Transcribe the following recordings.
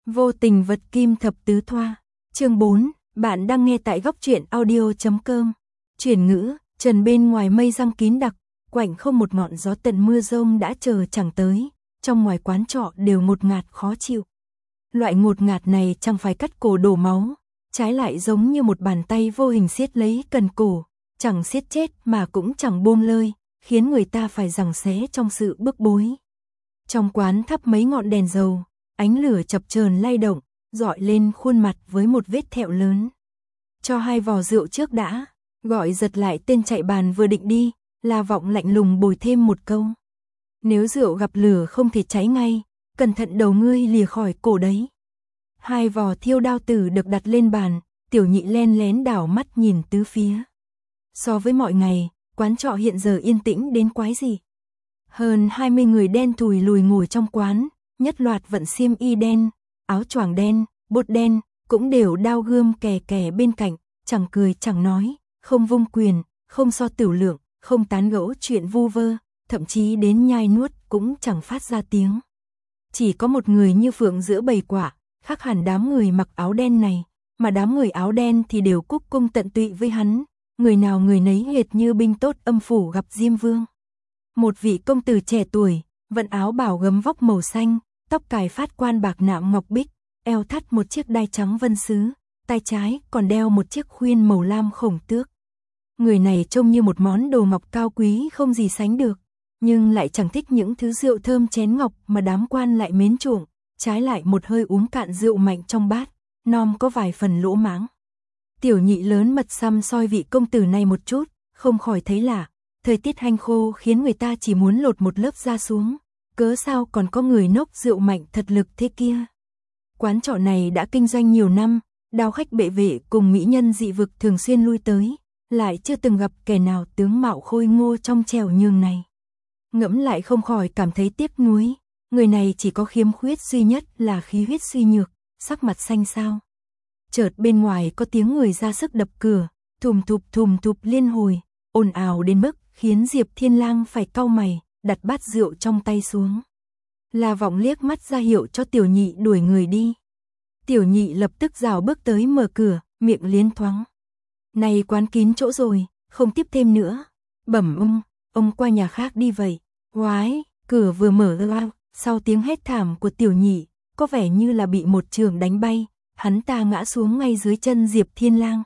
Vô tình vật kim thập tứ thoa. Chương 4, bạn đang nghe tại góc truyện audio.com. Chuyển ngữ, trần bên ngoài mây răng kín đặc, quạnh không một ngọn gió tận mưa rông đã chờ chẳng tới, trong ngoài quán trọ đều ngột ngạt khó chịu. Loại ngột ngạt này chẳng phải cắt cổ đổ máu, trái lại giống như một bàn tay vô hình siết lấy cần cổ, chẳng siết chết mà cũng chẳng buông lơi, khiến người ta phải giằng xé trong sự bức bối. Trong quán thắp mấy ngọn đèn dầu, ánh lửa chập chờn lay động, rọi lên khuôn mặt với một vết thẹo lớn. Cho 2 vò rượu trước đã, gọi giật lại tên chạy bàn vừa định đi, La Vọng lạnh lùng bồi thêm một câu. Nếu rượu gặp lửa không thể cháy ngay, cẩn thận đầu ngươi lìa khỏi cổ đấy. 2 vò thiêu đao tử được đặt lên bàn, Tiểu Nhị len lén đảo mắt nhìn tứ phía. So với mọi ngày, quán trọ hiện giờ yên tĩnh đến quái gì. Hơn 20 người đen thùi lùi ngồi trong quán, nhất loạt vận xiêm y đen, áo choàng đen, bột đen, cũng đều đao gươm kè kè bên cạnh, chẳng cười chẳng nói, không vung quyền, không so tửu lượng, không tán gẫu chuyện vu vơ, thậm chí đến nhai nuốt cũng chẳng phát ra tiếng. Chỉ có một người như phượng giữa bầy quạ, khác hẳn đám người mặc áo đen này, mà đám người áo đen thì đều cúc cung tận tụy với hắn, người nào người nấy hệt như binh tốt âm phủ gặp Diêm Vương. Một vị công tử trẻ tuổi, vận áo bảo gấm vóc màu xanh, tóc cài phát quan bạc nạm ngọc bích, eo thắt một chiếc đai trắng vân sứ, tay trái còn đeo một chiếc khuyên màu lam khổng tước. Người này trông như một món đồ ngọc cao quý không gì sánh được, nhưng lại chẳng thích những thứ rượu thơm chén ngọc mà đám quan lại mến chuộng, trái lại một hơi uống cạn rượu mạnh trong bát, nom có vài phần lỗ mãng. Tiểu Nhị lớn mật xăm soi vị công tử này một chút, không khỏi thấy lạ, thời tiết hanh khô khiến người ta chỉ muốn lột một lớp da xuống, cớ sao còn có người nốc rượu mạnh thật lực thế kia. Quán trọ này đã kinh doanh nhiều năm, đao khách bệ vệ cùng mỹ nhân dị vực thường xuyên lui tới, lại chưa từng gặp kẻ nào tướng mạo khôi ngô trong trẻo nhường này. Ngẫm lại không khỏi cảm thấy tiếc nuối, người này chỉ có khiếm khuyết duy nhất là khí huyết suy nhược, sắc mặt xanh xao. Chợt bên ngoài có tiếng người ra sức đập cửa, thùm thụp liên hồi, ồn ào đến mức khiến Diệp Thiên Lang phải cau mày, đặt bát rượu trong tay xuống. La Vọng liếc mắt ra hiệu cho Tiểu Nhị đuổi người đi. Tiểu Nhị lập tức rảo bước tới mở cửa, miệng liến thoáng. Này quán kín chỗ rồi, không tiếp thêm nữa. Bẩm ông qua nhà khác đi vậy. Oái, cửa vừa mở ra, sau tiếng hét thảm của Tiểu Nhị, có vẻ như là bị một chưởng đánh bay, hắn ta ngã xuống ngay dưới chân Diệp Thiên Lang.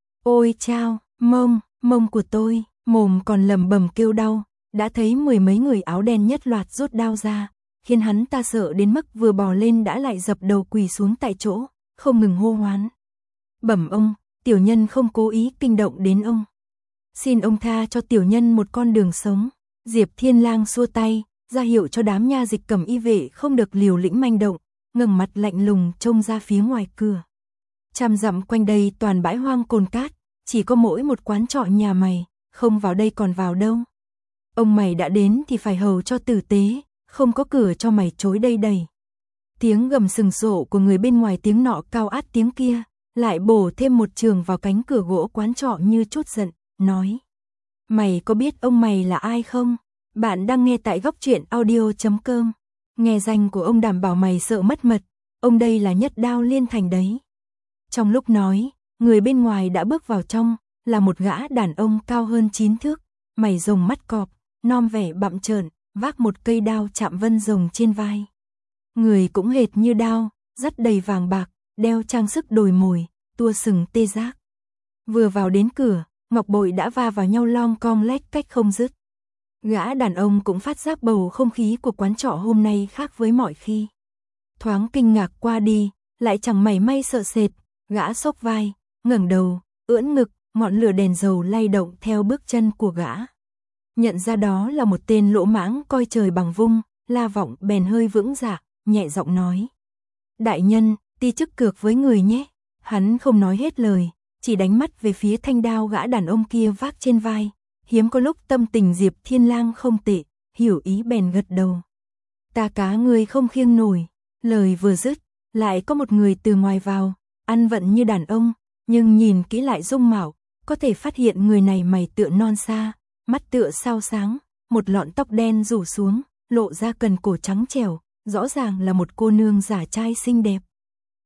Ôi chao, mông của tôi, mồm còn lẩm bẩm kêu đau, đã thấy 10 mấy người áo đen nhất loạt rút đao ra, khiến hắn ta sợ đến mức vừa bò lên đã lại dập đầu quỳ xuống tại chỗ, không ngừng hô hoán. Bẩm ông, tiểu nhân không cố ý kinh động đến ông. Xin ông tha cho tiểu nhân một con đường sống. Diệp Thiên Lang xua tay, ra hiệu cho đám nha dịch cẩm y vệ không được liều lĩnh manh động, ngẩng mặt lạnh lùng trông ra phía ngoài cửa. 100 dặm quanh đây toàn bãi hoang cồn cát, chỉ có mỗi một quán trọ nhà mày, không vào đây còn vào đâu. Ông mày đã đến thì phải hầu cho tử tế, không có cửa cho mày chối đây đầy. Tiếng gầm sừng sộ của người bên ngoài tiếng nọ cao át tiếng kia, lại bổ thêm một trường vào cánh cửa gỗ quán trọ như chút giận, nói. Mày có biết ông mày là ai không? Bạn đang nghe tại góc truyện audio.com. Nghe danh của ông đảm bảo mày sợ mất mật, ông đây là Nhất Đao Liên Thành đấy. Trong lúc nói, người bên ngoài đã bước vào trong, là một gã đàn ông cao hơn 9 thước, mày rồng mắt cọp, nom vẻ bặm trợn, vác một cây đao chạm vân rồng trên vai. Người cũng hệt như đao, dắt đầy vàng bạc, đeo trang sức đồi mồi, tua sừng tê giác. Vừa vào đến cửa, ngọc bội đã va vào nhau lom cong lách cách không dứt. Gã đàn ông cũng phát giác bầu không khí của quán trọ hôm nay khác với mọi khi. Thoáng kinh ngạc qua đi, lại chẳng mảy may sợ sệt, gã xốc vai, ngẩng đầu, ưỡn ngực, ngọn lửa đèn dầu lay động theo bước chân của gã. Nhận ra đó là một tên lỗ mãng coi trời bằng vung, La Vọng bèn hơi vững dạ, nhẹ giọng nói. Đại nhân, ti chức cược với người nhé. Hắn không nói hết lời, chỉ đánh mắt về phía thanh đao gã đàn ông kia vác trên vai. Hiếm có lúc tâm tình Diệp Thiên Lang không tệ, hiểu ý bèn gật đầu. Ta cá người không khiêng nổi. Lời vừa dứt, lại có một người từ ngoài vào, ăn vận như đàn ông, nhưng nhìn kỹ lại dung mạo, có thể phát hiện người này mày tựa non xa, mắt tựa sao sáng, một lọn tóc đen rủ xuống, lộ ra cần cổ trắng trẻo, rõ ràng là một cô nương giả trai xinh đẹp.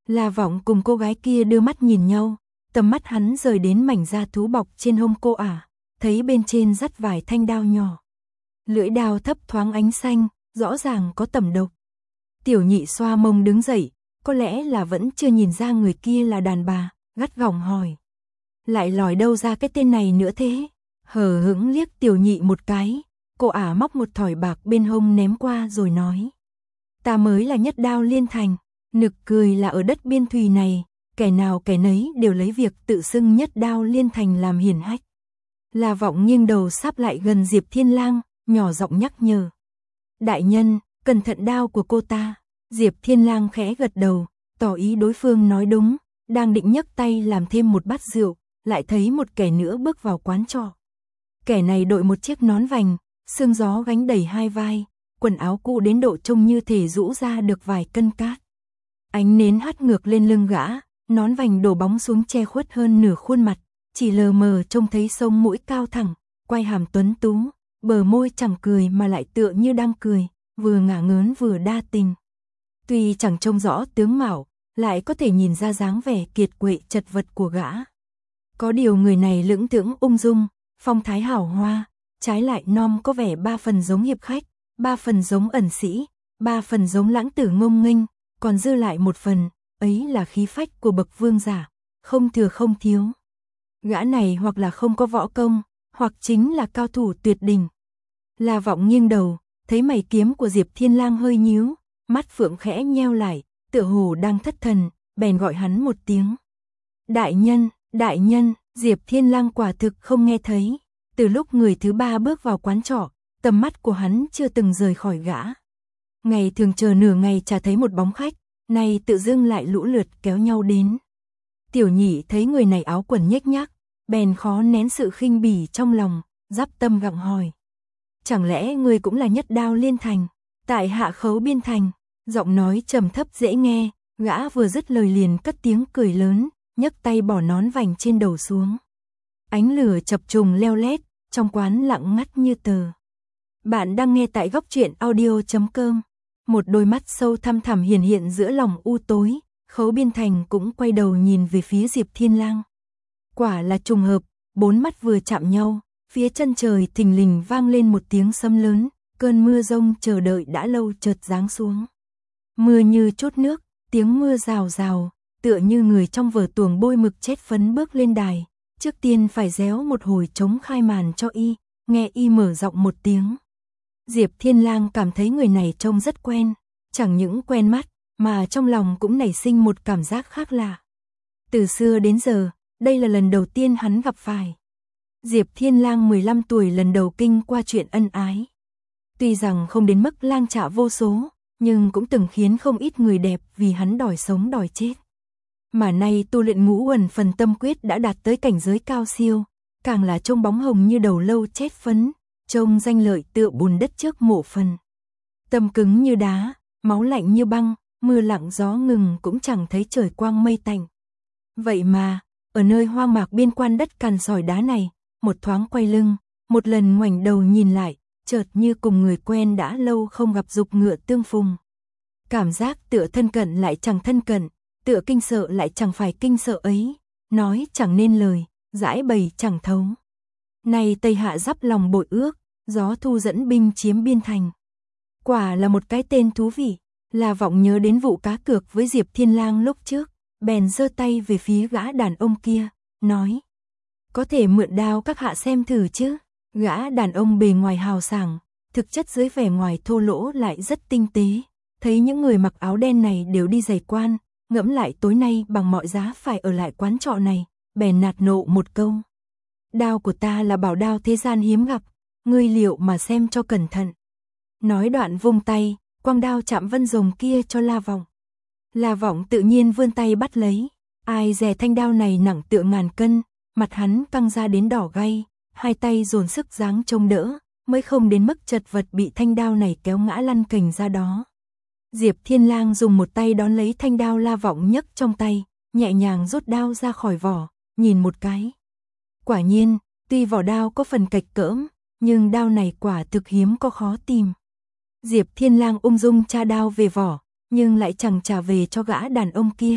La Vọng cùng cô gái kia đưa mắt nhìn nhau, tầm mắt hắn rời đến mảnh da thú bọc trên hông cô ả, thấy bên trên dắt vài thanh đao nhỏ. Lưỡi đao thấp thoáng ánh xanh, rõ ràng có tẩm độc. Tiểu Nhị xoa mông đứng dậy, có lẽ là vẫn chưa nhìn ra người kia là đàn bà, gắt gỏng hỏi. Lại lòi đâu ra cái tên này nữa thế? Hờ hững liếc Tiểu Nhị một cái, cô ả móc một thỏi bạc bên hông ném qua rồi nói. Ta mới là Nhất Đao Liên Thành, nực cười là ở đất biên thùy này, kẻ nào kẻ nấy đều lấy việc tự xưng Nhất Đao Liên Thành làm hiển hách. La Vọng nghiêng đầu sáp lại gần Diệp Thiên Lang, nhỏ giọng nhắc nhở. Đại nhân, cẩn thận đao của cô ta. Diệp Thiên Lang khẽ gật đầu, tỏ ý đối phương nói đúng, đang định nhấc tay làm thêm một bát rượu, lại thấy một kẻ nữa bước vào quán trọ. Kẻ này đội một chiếc nón vành, sương gió gánh đầy hai vai, quần áo cũ đến độ trông như thể rũ ra được vài cân cát. Ánh nến hắt ngược lên lưng gã, nón vành đổ bóng xuống che khuất hơn nửa khuôn mặt, chỉ lờ mờ trông thấy sống mũi cao thẳng, quai hàm tuấn tú, bờ môi chẳng cười mà lại tựa như đang cười, vừa ngả ngớn vừa đa tình. Tuy chẳng trông rõ tướng mạo, lại có thể nhìn ra dáng vẻ kiệt quệ chật vật của gã. Có điều người này lững thững ung dung, phong thái hảo hoa, trái lại non có vẻ 3 phần giống hiệp khách, 3 phần giống ẩn sĩ, 3 phần giống lãng tử ngông nghênh, còn dư lại 1 phần, ấy là khí phách của bậc vương giả, không thừa không thiếu. Gã này hoặc là không có võ công, hoặc chính là cao thủ tuyệt đỉnh. La Vọng nghiêng đầu, thấy mày kiếm của Diệp Thiên Lang hơi nhíu, mắt phượng khẽ nheo lại, tựa hồ đang thất thần, bèn gọi hắn một tiếng. Đại nhân, Diệp Thiên Lang quả thực không nghe thấy. Từ lúc người thứ 3 bước vào quán trọ, tầm mắt của hắn chưa từng rời khỏi gã. Ngày thường chờ nửa ngày chả thấy một bóng khách, nay tự dưng lại lũ lượt kéo nhau đến. Tiểu Nhị thấy người này áo quần nhếch nhác, bèn khó nén sự khinh bỉ trong lòng, giáp tâm gặng hỏi. Chẳng lẽ ngươi cũng là Nhất Đao Liên Thành, tại hạ Khấu Biên Thành? Giọng nói trầm thấp dễ nghe, gã vừa dứt lời liền cất tiếng cười lớn, nhấc tay bỏ nón vành trên đầu xuống. Ánh lửa chập trùng leo lét, trong quán lặng ngắt như tờ. Bạn đang nghe tại góc truyện audio.com. Một đôi mắt sâu thăm thẳm hiển hiện giữa lòng u tối, Khấu Biên Thành cũng quay đầu nhìn về phía Diệp Thiên Lang. Quả là trùng hợp, 4 mắt vừa chạm nhau, phía chân trời thình lình vang lên một tiếng sấm lớn, cơn mưa rông chờ đợi đã lâu chợt giáng xuống. Mưa như trút nước, tiếng mưa rào rào, tựa như người trong vở tuồng bôi mực chết phấn bước lên đài, trước tiên phải réo một hồi trống khai màn cho y, nghe y mở giọng một tiếng. Diệp Thiên Lang cảm thấy người này trông rất quen, chẳng những quen mắt, mà trong lòng cũng nảy sinh một cảm giác khác lạ. Từ xưa đến giờ, đây là lần đầu tiên hắn gặp phải. Diệp Thiên Lang 15 tuổi lần đầu kinh qua chuyện ân ái. Tuy rằng không đến mức lang trạ vô số, nhưng cũng từng khiến không ít người đẹp vì hắn đòi sống đòi chết. Mà nay tu luyện Ngũ Uẩn Phần Tâm Quyết đã đạt tới cảnh giới cao siêu, càng là trông bóng hồng như đầu lâu chết phấn, trông danh lợi tựa bùn đất trước mộ phần. Tâm cứng như đá, máu lạnh như băng, mưa lặng gió ngừng cũng chẳng thấy trời quang mây tạnh. Vậy mà, ở nơi hoang mạc biên quan đất cằn sỏi đá này, một thoáng quay lưng, một lần ngoảnh đầu nhìn lại, chợt như cùng người quen đã lâu không gặp dục ngựa tương phùng. Cảm giác tựa thân cận lại chẳng thân cận, tựa kinh sợ lại chẳng phải kinh sợ ấy, nói chẳng nên lời, giải bày chẳng thấu. Này Tây Hạ dắp lòng bội ước, gió thu dẫn binh chiếm biên thành. Quả là một cái tên thú vị. La Vọng nhớ đến vụ cá cược với Diệp Thiên Lang lúc trước, bèn giơ tay về phía gã đàn ông kia, nói. Có thể mượn đao các hạ xem thử chứ. Gã đàn ông bề ngoài hào sảng, thực chất dưới vẻ ngoài thô lỗ lại rất tinh tế. Thấy những người mặc áo đen này đều đi giày quan, ngẫm lại tối nay bằng mọi giá phải ở lại quán trọ này, bèn nạt nộ một câu. Đao của ta là bảo đao thế gian hiếm gặp, ngươi liệu mà xem cho cẩn thận. Nói đoạn vung tay, quang đao chạm vân rồng kia cho La Vọng. La Vọng tự nhiên vươn tay bắt lấy, ai dè thanh đao này nặng tựa ngàn cân, mặt hắn căng ra đến đỏ gay, hai tay dồn sức giáng chống đỡ, mới không đến mức chật vật bị thanh đao này kéo ngã lăn cành ra đó. Diệp Thiên Lang dùng một tay đón lấy thanh đao La Vọng nhấc trong tay, nhẹ nhàng rút đao ra khỏi vỏ, nhìn một cái. Quả nhiên, tuy vỏ đao có phần cạch cỡm, nhưng đao này quả thực hiếm có khó tìm. Diệp Thiên Lang ung dung tra đao về vỏ, nhưng lại chẳng trả về cho gã đàn ông kia,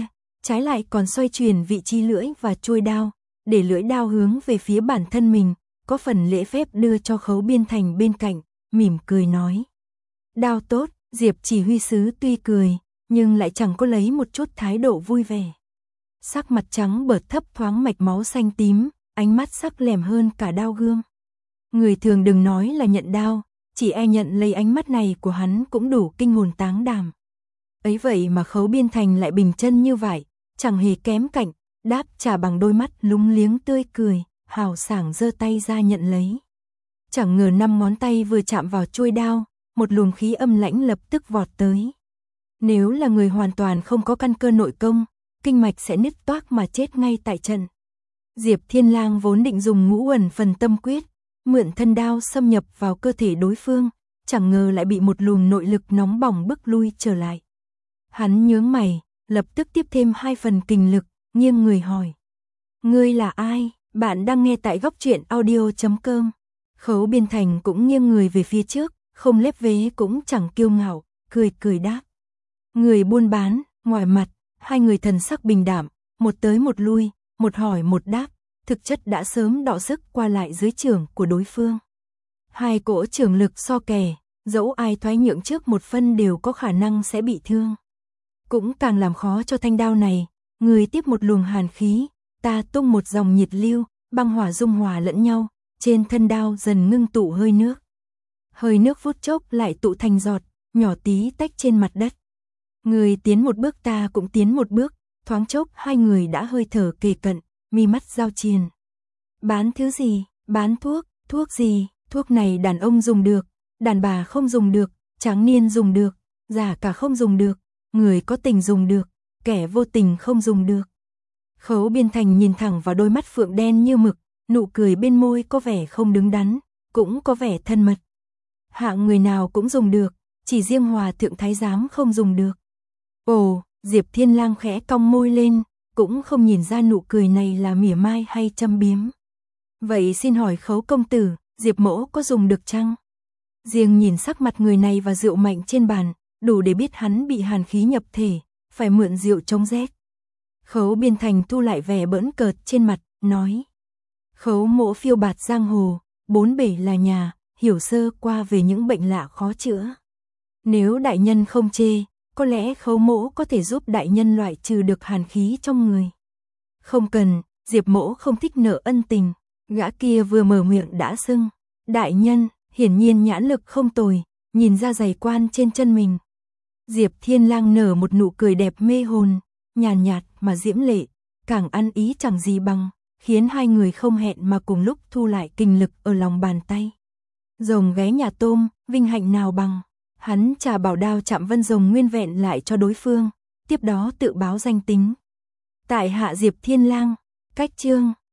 trái lại còn xoay chuyển vị trí lưỡi và chuôi đao, để lưỡi đao hướng về phía bản thân mình, có phần lễ phép đưa cho Khấu Biên Thành bên cạnh, mỉm cười nói. Đao tốt, Diệp chỉ huy sứ tuy cười, nhưng lại chẳng có lấy một chút thái độ vui vẻ. Sắc mặt trắng bợt thấp thoáng mạch máu xanh tím, ánh mắt sắc lẻm hơn cả đao gươm. Người thường đừng nói là nhận đao, chỉ e nhận lấy ánh mắt này của hắn cũng đủ kinh hồn táng đảm. Ấy vậy mà Khấu Biên Thành lại bình chân như vậy, chẳng hề kém cạnh, đáp trả bằng đôi mắt lúng liếng tươi cười, hào sảng giơ tay ra nhận lấy. Chẳng ngờ 5 ngón tay vừa chạm vào chuôi đao, một luồng khí âm lãnh lập tức vọt tới. Nếu là người hoàn toàn không có căn cơ nội công, kinh mạch sẽ nứt toác mà chết ngay tại trận. Diệp Thiên Lang vốn định dùng Ngũ Uẩn Phần Tâm Quyết, mượn thân đao xâm nhập vào cơ thể đối phương, chẳng ngờ lại bị một luồng nội lực nóng bỏng bức lui trở lại. Hắn nhướng mày, lập tức tiếp thêm 2 phần kình lực, nghiêng người hỏi. Ngươi là ai? Bạn đang nghe tại Góc Truyện Audio.com. Khấu Biên Thành cũng nghiêng người về phía trước, không lép vế cũng chẳng kiêu ngạo, cười cười đáp. Người buôn bán, ngoài mặt, hai người thần sắc bình đạm, một tới một lui, một hỏi một đáp, thực chất đã sớm đọ sức qua lại dưới chưởng của đối phương. Hai cỗ chưởng lực so kè, dẫu ai thoái nhượng trước một phân đều có khả năng sẽ bị thương. Cũng càng làm khó cho thanh đao này, người tiếp một luồng hàn khí, ta tung một dòng nhiệt lưu, băng hỏa dung hòa lẫn nhau, trên thân đao dần ngưng tụ hơi nước. Hơi nước phút chốc lại tụ thành giọt, nhỏ tí tách trên mặt đất. Người tiến một bước ta cũng tiến một bước, thoáng chốc hai người đã hơi thở kề cận, mi mắt giao triền. Bán thứ gì? Bán thuốc, thuốc gì? Thuốc này đàn ông dùng được, đàn bà không dùng được, tráng niên dùng được, già cả không dùng được, người có tình dùng được, kẻ vô tình không dùng được. Khấu Biên Thành nhìn thẳng vào đôi mắt phượng đen như mực, nụ cười bên môi có vẻ không đứng đắn, cũng có vẻ thân mật. Hạng người nào cũng dùng được, chỉ riêng Hòa thượng thái giám không dùng được. Ồ, Diệp Thiên Lang khẽ cong môi lên, cũng không nhìn ra nụ cười này là mỉa mai hay châm biếm. Vậy xin hỏi Khấu công tử, Diệp mỗ có dùng được chăng? Riêng nhìn sắc mặt người này và rượu mạnh trên bàn, đủ để biết hắn bị hàn khí nhập thể, phải mượn rượu chống rét. Khấu Biên Thành thu lại vẻ bỡn cợt trên mặt, nói. Khấu mỗ phiêu bạt giang hồ, bốn bể là nhà, hiểu sơ qua về những bệnh lạ khó chữa. Nếu đại nhân không chê, có lẽ Khấu mỗ có thể giúp đại nhân loại trừ được hàn khí trong người. Không cần, Diệp mỗ không thích nợ ân tình. Gã kia vừa mở miệng đã xưng. Đại nhân, hiển nhiên nhãn lực không tồi, nhìn ra giày quan trên chân mình. Diệp Thiên Lang nở một nụ cười đẹp mê hồn, nhàn nhạt mà diễm lệ, càng ăn ý chẳng gì bằng, khiến hai người không hẹn mà cùng lúc thu lại kinh lực ở lòng bàn tay. Rồng ghé nhà tôm, vinh hạnh nào bằng. Hắn trả bảo đao chạm vân rồng nguyên vẹn lại cho đối phương, tiếp đó tự báo danh tính. Tại hạ Diệp Thiên Lang, cách chương